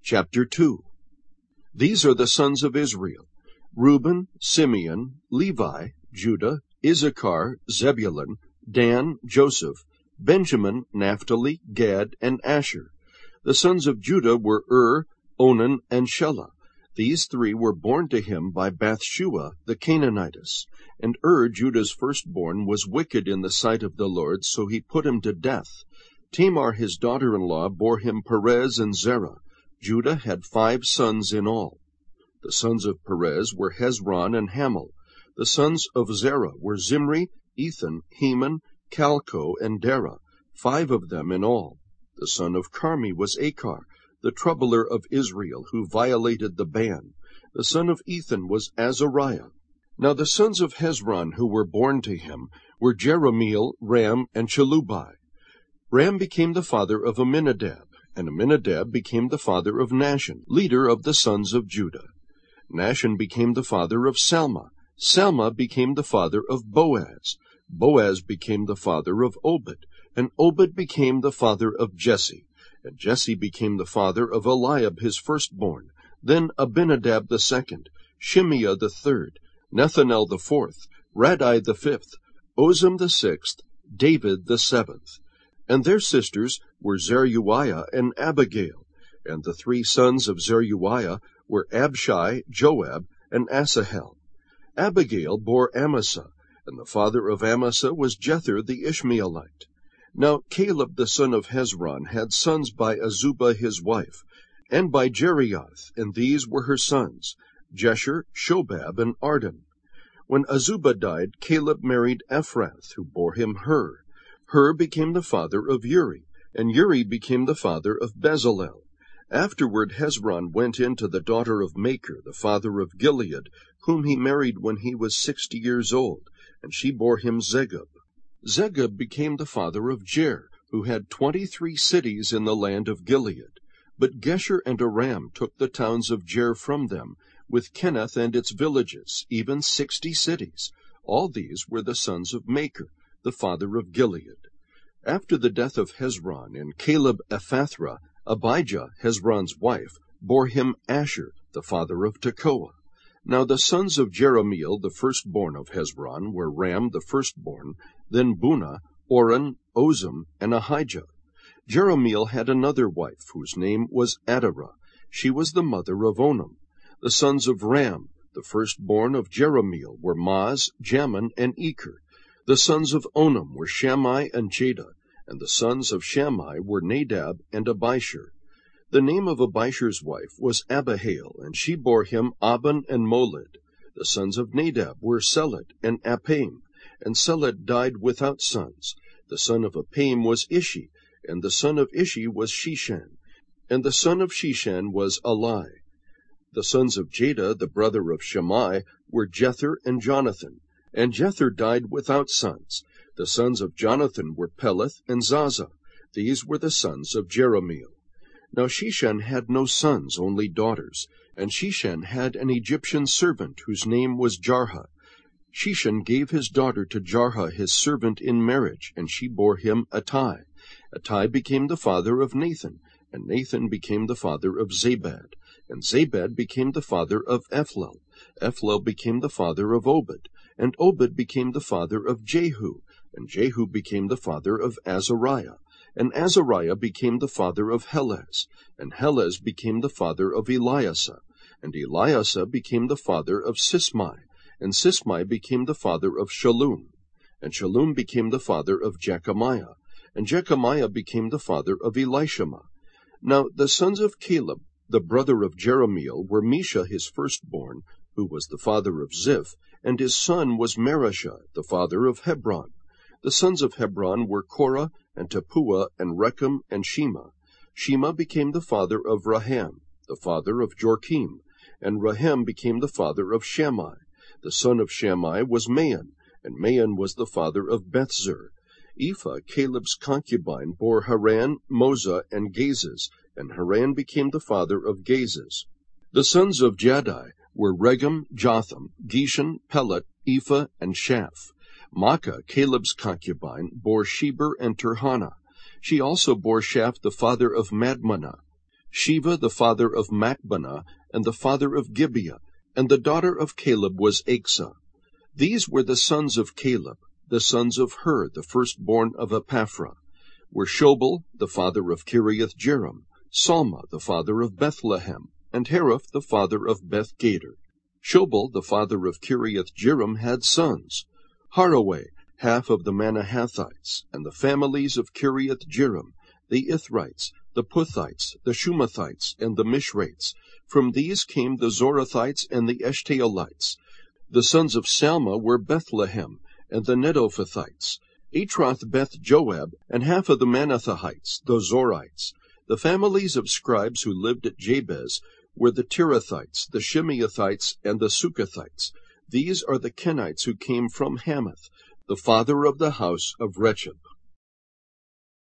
Chapter 2. These are the sons of Israel: Reuben, Simeon, Levi, Judah, Issachar, Zebulun, Dan, Joseph, Benjamin, Naphtali, Gad, and Asher. The sons of Judah were Onan, and Shelah. These three were born to him by Bathshua the Canaanitess. And Judah's firstborn, was wicked in the sight of the Lord, so he put him to death. Tamar his daughter-in-law bore him Perez and Zerah. Judah had 5 sons in all. The sons of Perez were Hezron and Hamul. The sons of Zerah were Zimri, Ethan, Heman, Calco, and Dara, 5 of them in all. The son of Carmi was Achar, the troubler of Israel, who violated the ban. The son of Ethan was Azariah. Now the sons of Hezron who were born to him were Jerahmeel, Ram, and Chelubai. Ram became the father of Amminadab, and Amminadab became the father of Nahshon, leader of the sons of Judah. Nahshon became the father of Salma. Salma became the father of Boaz. Boaz became the father of Obed, and Obed became the father of Jesse. And Jesse became the father of Eliab his firstborn, then Abinadab the second, Shimeah the third, Nethanel the fourth, Radai the fifth, Ozem the sixth, David the seventh. And their sisters were Zeruiah and Abigail. And the 3 sons of Zeruiah were Abshai, Joab, and Asahel. Abigail bore Amasa, and the father of Amasa was Jether the Ishmaelite. Now Caleb the son of Hezron had sons by Azubah his wife, and by Jerioth, and these were her sons, Jesher, Shobab, and Arden. When Azubah died, Caleb married Ephrath, who bore him Hur. Hur became the father of Uri, and Uri became the father of Bezalel. Afterward Hezron went in to the daughter of Machir, the father of Gilead, whom he married when he was 60 years old, and she bore him Zegub. Zegub became the father of Jer, who had 23 cities in the land of Gilead. But Gesher and Aram took the towns of Jer from them, with Kenath and its villages, even 60 cities. All these were the sons of Machir, the father of Gilead. After the death of Hezron and Caleb Ephathra, Abijah, Hezron's wife, bore him Asher, the father of Tekoa. Now the sons of Jerahmeel, the firstborn of Hezron, were Ram the firstborn, then Bunah, Oren, Ozem, and Ahijah. Jerahmeel had another wife, whose name was Adarah. She was the mother of Onam. The sons of Ram, the firstborn of Jerahmeel, were Maz, Jamin, and Eker. The sons of Onam were Shammai and Jada, and the sons of Shammai were Nadab and Abishur. The name of Abishur's wife was Abihail, and she bore him Aban and Molid. The sons of Nadab were Seled and Appaim, and Seled died without sons. The son of Appaim was Ishi, and the son of Ishi was Shishan, and the son of Shishan was Eli. The sons of Jada, the brother of Shammai, were Jether and Jonathan, and Jether died without sons. The sons of Jonathan were Peleth and Zaza. These were the sons of Jerahmeel. Now Shishan had no sons, only daughters, and Shishan had an Egyptian servant whose name was Jarha. Shishan gave his daughter to Jarha his servant in marriage, and she bore him Attai. Attai became the father of Nathan, and Nathan became the father of Zabad, and Zabad became the father of Ephlel. Ephlel became the father of Obed, and Obed became the father of Jehu, and Jehu became the father of Azariah, and Azariah became the father of Helez, and Helez became the father of Eliasa, and Eliasa became the father of Sismai, and Sismai became the father of Shallum, and Shallum became the father of Jechamiah, and Jechamiah became the father of Elishama. Now the sons of Caleb, the brother of Jerahmeel, were Misha his firstborn, who was the father of Ziph, and his son was Mareshah, the father of Hebron. The sons of Hebron were Korah, and Tappuah, and Rechem, and Shema. Shema became the father of Raham, the father of Jorkim, and Raham became the father of Shammai. The son of Shammai was Maon, and Maon was the father of Bethzur. Ephah, Caleb's concubine, bore Haran, Moza, and Gazez, and Haran became the father of Gazez. The sons of Jaddai were Regem, Jotham, Geshan, Pelet, Ephah, and Shaph. Maacah, Caleb's concubine, bore Sheber and Tirhana. She also bore Shaph the father of Madmanah. Sheva the father of Machbenah, and the father of Gibeah, and the daughter of Caleb was Achsah. These were the sons of Caleb. The sons of Hur, the firstborn of Epaphra, were Shobal, the father of Kiriath-jearim, Salma, the father of Bethlehem, and Haraph, the father of Beth-gader. Shobal, the father of Kiriath-jearim, had sons, Haraweh, half of the Manahathites, and the families of Kiriath-jearim, the Ithrites, the Puthites, the Shumathites, and the Mishrates. From these came the Zorathites and the Eshtaolites. The sons of Salma were Bethlehem, and the Netophathites, Atroth Beth Joab, and half of the Manathahites, the Zorites. The families of scribes who lived at Jabez were the Tirathites, the Shimeathites, and the Sukathites. These are the Kenites who came from Hamath, the father of the house of Rechab.